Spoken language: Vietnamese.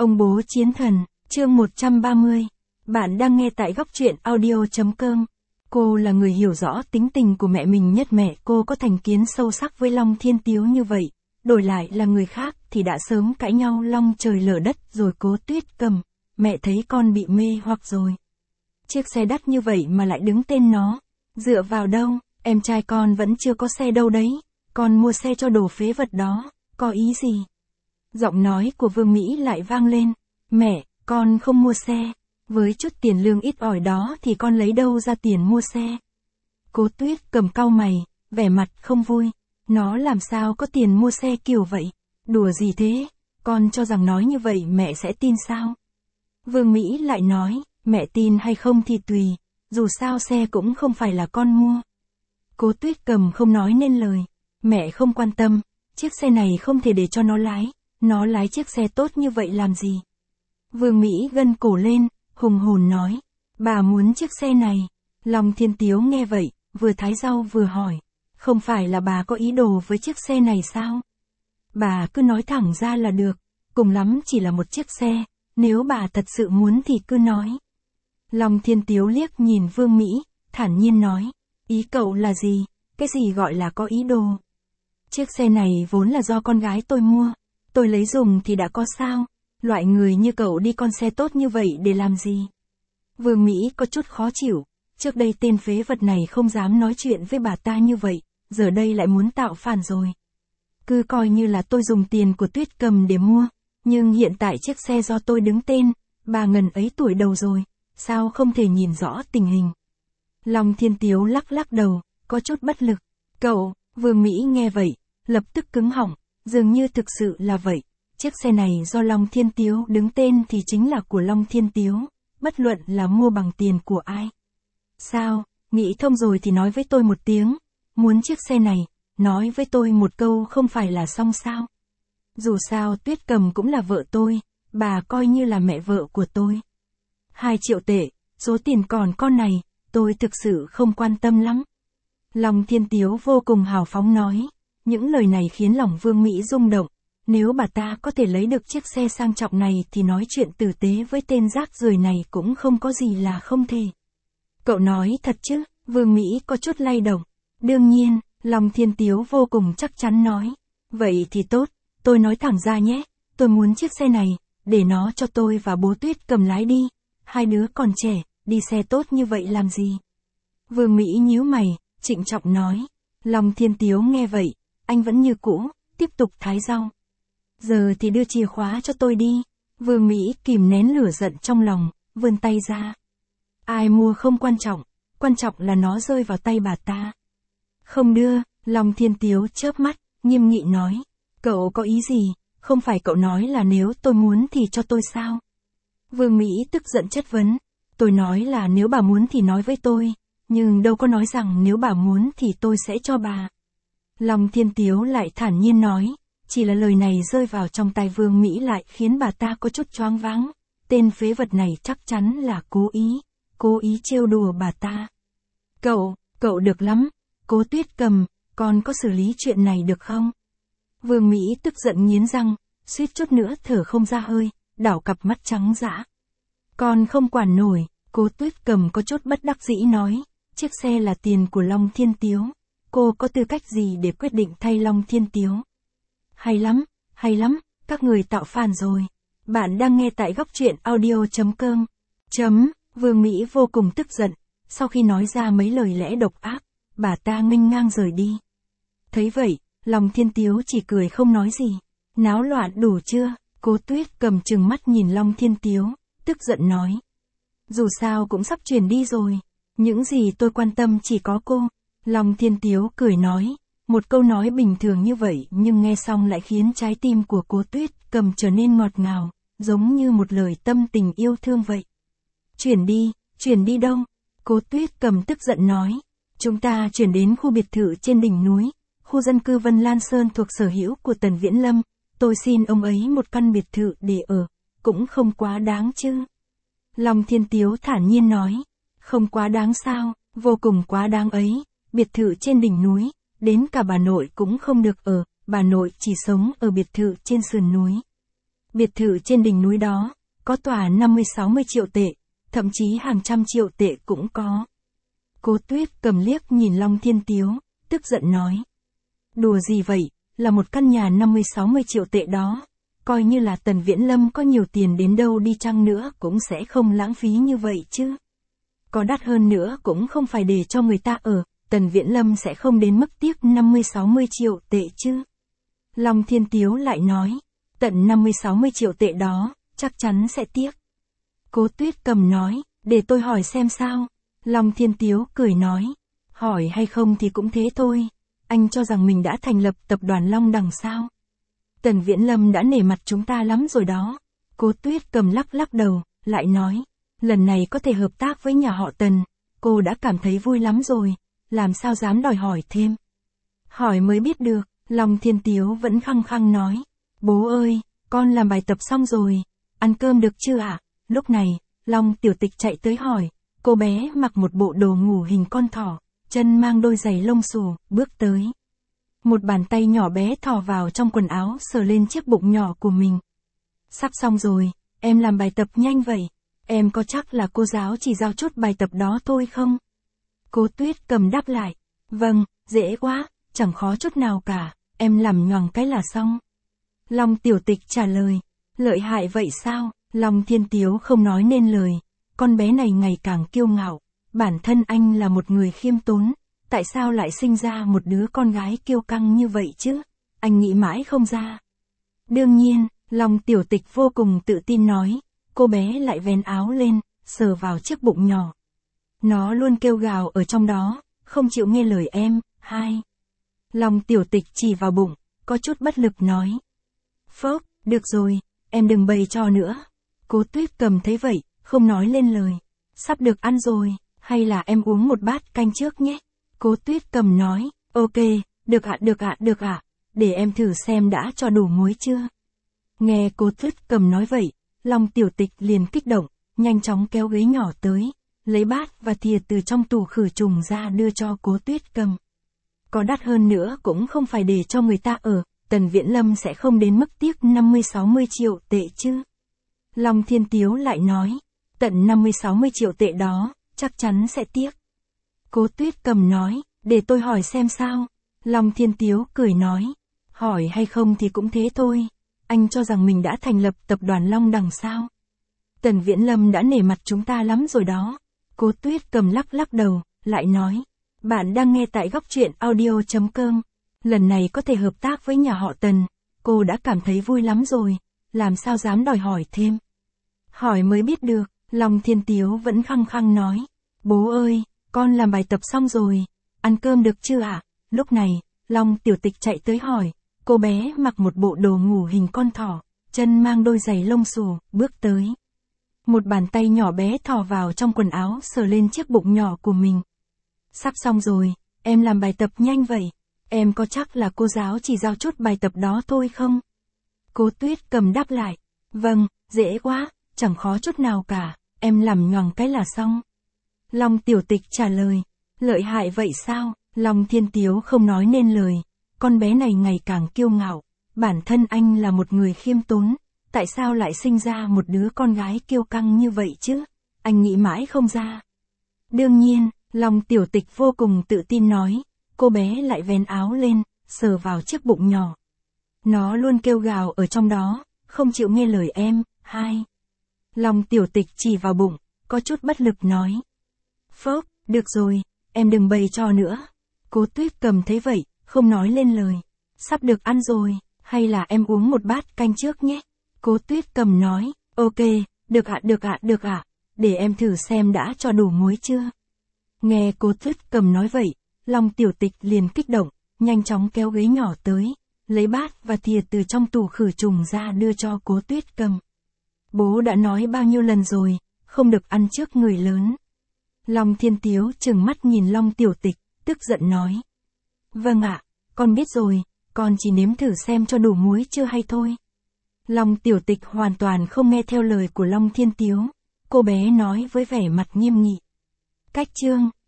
Ông bố chiến thần, chương 130. Bạn đang nghe tại góc truyện audio.com. Cô là người hiểu rõ tính tình của mẹ mình nhất. Mẹ cô có thành kiến sâu sắc với Long Thiên Tiếu như vậy, đổi lại là người khác thì đã sớm cãi nhau long trời lở đất rồi. Cố Tuyết Cầm, mẹ thấy con bị mê hoặc rồi. Chiếc xe đắt như vậy mà lại đứng tên nó. Dựa vào đâu, em trai con vẫn chưa có xe đâu đấy. Con mua xe cho đồ phế vật đó, có ý gì? Giọng nói của Vương Mỹ lại vang lên. Mẹ, con không mua xe. Với chút tiền lương ít ỏi đó thì con lấy đâu ra tiền mua xe? Cố Tuyết Cầm cau mày, vẻ mặt không vui. Nó làm sao có tiền mua xe kiểu vậy? Đùa gì thế? Con cho rằng nói như vậy mẹ sẽ tin sao? Vương Mỹ lại nói, mẹ tin hay không thì tùy, dù sao xe cũng không phải là con mua. Cố Tuyết Cầm không nói nên lời. Mẹ không quan tâm, chiếc xe này không thể để cho nó lái. Nó lái chiếc xe tốt như vậy làm gì? Vương Mỹ gân cổ lên, hùng hồn nói. Bà muốn chiếc xe này. Long Thiên Tiếu nghe vậy, vừa thái rau vừa hỏi. Không phải là bà có ý đồ với chiếc xe này sao? Bà cứ nói thẳng ra là được, cùng lắm chỉ là một chiếc xe, nếu bà thật sự muốn thì cứ nói. Long Thiên Tiếu liếc nhìn Vương Mỹ, thản nhiên nói. Ý cậu là gì? Cái gì gọi là có ý đồ? Chiếc xe này vốn là do con gái tôi mua. Tôi lấy dùng thì đã có sao? Loại người như cậu đi con xe tốt như vậy để làm gì? Vương Mỹ có chút khó chịu. Trước đây tên phế vật này không dám nói chuyện với bà ta như vậy, giờ đây lại muốn tạo phản rồi. Cứ coi như là tôi dùng tiền của Tuyết Cầm để mua, nhưng hiện tại chiếc xe do tôi đứng tên, bà ngần ấy tuổi đầu rồi, sao không thể nhìn rõ tình hình? Long Thiên Tiếu lắc lắc đầu, có chút bất lực. Cậu, Vương Mỹ nghe vậy, lập tức cứng họng, dường như thực sự là vậy. Chiếc xe này do Long Thiên Tiếu đứng tên thì chính là của Long Thiên Tiếu, bất luận là mua bằng tiền của ai. Sao, nghĩ thông rồi thì nói với tôi một tiếng, muốn chiếc xe này, nói với tôi một câu không phải là xong sao? Dù sao Tuyết Cầm cũng là vợ tôi, bà coi như là mẹ vợ của tôi. 2 triệu tệ, số tiền còn con này, tôi thực sự không quan tâm lắm. Long Thiên Tiếu vô cùng hào phóng nói, những lời này khiến lòng Vương Mỹ rung động. Nếu bà ta có thể lấy được chiếc xe sang trọng này thì nói chuyện tử tế với tên rác rưởi này cũng không có gì là không thể. Cậu nói thật chứ? Vương Mỹ có chút lay động. Đương nhiên, Long Thiên Tiếu vô cùng chắc chắn nói. Vậy thì tốt, tôi nói thẳng ra nhé, tôi muốn chiếc xe này, để nó cho tôi và bố Tuyết Cầm lái đi. 2 đứa còn trẻ, đi xe tốt như vậy làm gì? Vương Mỹ nhíu mày, trịnh trọng nói. Long Thiên Tiếu nghe vậy, anh vẫn như cũ, tiếp tục thái rau. Giờ thì đưa chìa khóa cho tôi đi. Vương Mỹ kìm nén lửa giận trong lòng, vươn tay ra. Ai mua không quan trọng là nó rơi vào tay bà ta. Không đưa, Long Thiên Tiếu chớp mắt, nghiêm nghị nói. Cậu có ý gì, không phải cậu nói là nếu tôi muốn thì cho tôi sao? Vương Mỹ tức giận chất vấn. Tôi nói là nếu bà muốn thì nói với tôi, nhưng đâu có nói rằng nếu bà muốn thì tôi sẽ cho bà. Long Thiên Tiếu lại thản nhiên nói. Chỉ là lời này rơi vào trong tai Vương Mỹ lại khiến bà ta có chút choáng váng. Tên phế vật này chắc chắn là cố ý trêu đùa bà ta. Cậu được lắm. Cố Tuyết Cầm, con có xử lý chuyện này được không? Vương Mỹ tức giận nghiến răng, suýt chút nữa thở không ra hơi, đảo cặp mắt trắng dã. Con không quản nổi, Cố Tuyết Cầm có chút bất đắc dĩ nói. Chiếc xe là tiền của Long Thiên Tiếu. Cô có tư cách gì để quyết định thay Long Thiên Tiếu? Hay lắm, các người tạo phản rồi. Bạn đang nghe tại góc truyện audio.com. Vương Mỹ vô cùng tức giận, sau khi nói ra mấy lời lẽ độc ác, bà ta nghênh ngang rời đi. Thấy vậy, Long Thiên Tiếu chỉ cười không nói gì. Náo loạn đủ chưa? Cố Tuyết Cầm trừng mắt nhìn Long Thiên Tiếu, tức giận nói. Dù sao cũng sắp chuyển đi rồi, những gì tôi quan tâm chỉ có cô. Long Thiên Tiếu cười nói. Một câu nói bình thường như vậy nhưng nghe xong lại khiến trái tim của Cố Tuyết Cầm trở nên ngọt ngào, giống như một lời tâm tình yêu thương vậy. Chuyển đi đâu? Cố Tuyết Cầm tức giận nói. Chúng ta chuyển đến khu biệt thự trên đỉnh núi, khu dân cư Vân Lan Sơn thuộc sở hữu của Tần Viễn Lâm. Tôi xin ông ấy một căn biệt thự để ở, cũng không quá đáng chứ. Long Thiên Tiếu thản nhiên nói. Không quá đáng sao, vô cùng quá đáng ấy, biệt thự trên đỉnh núi. Đến cả bà nội cũng không được ở, bà nội chỉ sống ở biệt thự trên sườn núi. Biệt thự trên đỉnh núi đó, có tòa 50-60 triệu tệ, thậm chí hàng trăm triệu tệ cũng có. Cố Tuyết Cầm liếc nhìn Long Thiên Tiếu, tức giận nói. Đùa gì vậy, là một căn nhà 50-60 triệu tệ đó. Coi như là Tần Viễn Lâm có nhiều tiền đến đâu đi chăng nữa cũng sẽ không lãng phí như vậy chứ. Có đắt hơn nữa cũng không phải để cho người ta ở, Tần Viễn Lâm sẽ không đến mức tiếc 50-60 triệu tệ chứ. Long Thiên Tiếu lại nói, tận 50-60 triệu tệ đó, chắc chắn sẽ tiếc. Cố Tuyết Cầm nói, để tôi hỏi xem sao. Long Thiên Tiếu cười nói, hỏi hay không thì cũng thế thôi. Anh cho rằng mình đã thành lập tập đoàn Long Đằng sao? Tần Viễn Lâm đã nể mặt chúng ta lắm rồi đó. Cố Tuyết Cầm lắc lắc đầu, lại nói, lần này có thể hợp tác với nhà họ Tần, cô đã cảm thấy vui lắm rồi, làm sao dám đòi hỏi thêm. Hỏi mới biết được, Long Thiên Tiếu vẫn khăng khăng nói, bố ơi, con làm bài tập xong rồi, ăn cơm được chưa ạ? Lúc này, Long Tiểu Tịch chạy tới hỏi, cô bé mặc một bộ đồ ngủ hình con thỏ, chân mang đôi giày lông xù, bước tới. Một bàn tay nhỏ bé thò vào trong quần áo sờ lên chiếc bụng nhỏ của mình. Sắp xong rồi, em làm bài tập nhanh vậy, em có chắc là cô giáo chỉ giao chút bài tập đó thôi không? Cố Tuyết Cầm đáp lại, vâng, dễ quá, chẳng khó chút nào cả, em làm nhoằng cái là xong. Long Tiểu Tịch trả lời, lợi hại vậy sao? Long Thiên Tiếu không nói nên lời, con bé này ngày càng kiêu ngạo, bản thân anh là một người khiêm tốn, tại sao lại sinh ra một đứa con gái kiêu căng như vậy chứ? Anh nghĩ mãi không ra. Đương nhiên, Long Tiểu Tịch vô cùng tự tin nói, cô bé lại vén áo lên, sờ vào chiếc bụng nhỏ. Nó luôn kêu gào ở trong đó, không chịu nghe lời em. Hai. Long Tiểu Tịch chỉ vào bụng, có chút bất lực nói. Phốc, được rồi, em đừng bày trò nữa. Cố Tuyết Cầm thấy vậy, không nói lên lời. Sắp được ăn rồi, hay là em uống một bát canh trước nhé? Cố Tuyết Cầm nói, ok, được ạ, được ạ, được ạ, để em thử xem đã cho đủ muối chưa. Nghe Cố Tuyết Cầm nói vậy, Long Tiểu Tịch liền kích động, nhanh chóng kéo ghế nhỏ tới, lấy bát và thìa từ trong tủ khử trùng ra đưa cho Cố Tuyết Cầm. Có đắt hơn nữa cũng không phải để cho người ta ở, Tần Viễn Lâm sẽ không đến mức tiếc 50-60 triệu tệ chứ. Long Thiên Tiếu lại nói, tận 50-60 triệu tệ đó, chắc chắn sẽ tiếc. Cố Tuyết Cầm nói, để tôi hỏi xem sao. Long Thiên Tiếu cười nói, hỏi hay không thì cũng thế thôi. Anh cho rằng mình đã thành lập tập đoàn Long Đằng sao? Tần Viễn Lâm đã nể mặt chúng ta lắm rồi đó. Cố Tuyết Cầm lắc lắc đầu, lại nói, bạn đang nghe tại góc truyện audio.com. Lần này có thể hợp tác với nhà họ Tần, cô đã cảm thấy vui lắm rồi, làm sao dám đòi hỏi thêm. Hỏi mới biết được, Long Thiên Tiếu vẫn khăng khăng nói, bố ơi, con làm bài tập xong rồi, ăn cơm được chưa ạ? Lúc này, Long Tiểu Tịch chạy tới hỏi, cô bé mặc một bộ đồ ngủ hình con thỏ, chân mang đôi giày lông xù, bước tới. Một bàn tay nhỏ bé thò vào trong quần áo sờ lên chiếc bụng nhỏ của mình. Sắp xong rồi, em làm bài tập nhanh vậy, em có chắc là cô giáo chỉ giao chút bài tập đó thôi không? Cố Tuyết Cầm đáp lại, vâng, dễ quá, chẳng khó chút nào cả, em làm nhoằng cái là xong. Long Tiểu Tịch trả lời, lợi hại vậy sao? Long Thiên Tiếu không nói nên lời, con bé này ngày càng kiêu ngạo, bản thân anh là một người khiêm tốn, tại sao lại sinh ra một đứa con gái kiêu căng như vậy chứ? Anh nghĩ mãi không ra. Đương nhiên, Long Tiểu Tịch vô cùng tự tin nói, cô bé lại vén áo lên, sờ vào chiếc bụng nhỏ. Nó luôn kêu gào ở trong đó, không chịu nghe lời em. Hai. Long Tiểu Tịch chỉ vào bụng, có chút bất lực nói. Phốc, được rồi, em đừng bày trò nữa. Cố Tuyết Cầm thấy vậy, không nói lên lời. Sắp được ăn rồi, hay là em uống một bát canh trước nhé? Cố Tuyết Cầm nói, ok, được ạ, được ạ, được ạ, để em thử xem đã cho đủ muối chưa. Nghe Cố Tuyết Cầm nói vậy, Long Tiểu Tịch liền kích động, nhanh chóng kéo ghế nhỏ tới, lấy bát và thìa từ trong tủ khử trùng ra đưa cho Cố Tuyết Cầm. Bố đã nói bao nhiêu lần rồi, không được ăn trước người lớn. Long Thiên Tiếu trừng mắt nhìn Long Tiểu Tịch, tức giận nói. Vâng ạ, con biết rồi, con chỉ nếm thử xem cho đủ muối chưa hay thôi. Long Tiểu Tịch hoàn toàn không nghe theo lời của Long Thiên Tiếu, cô bé nói với vẻ mặt nghiêm nghị. Cách chương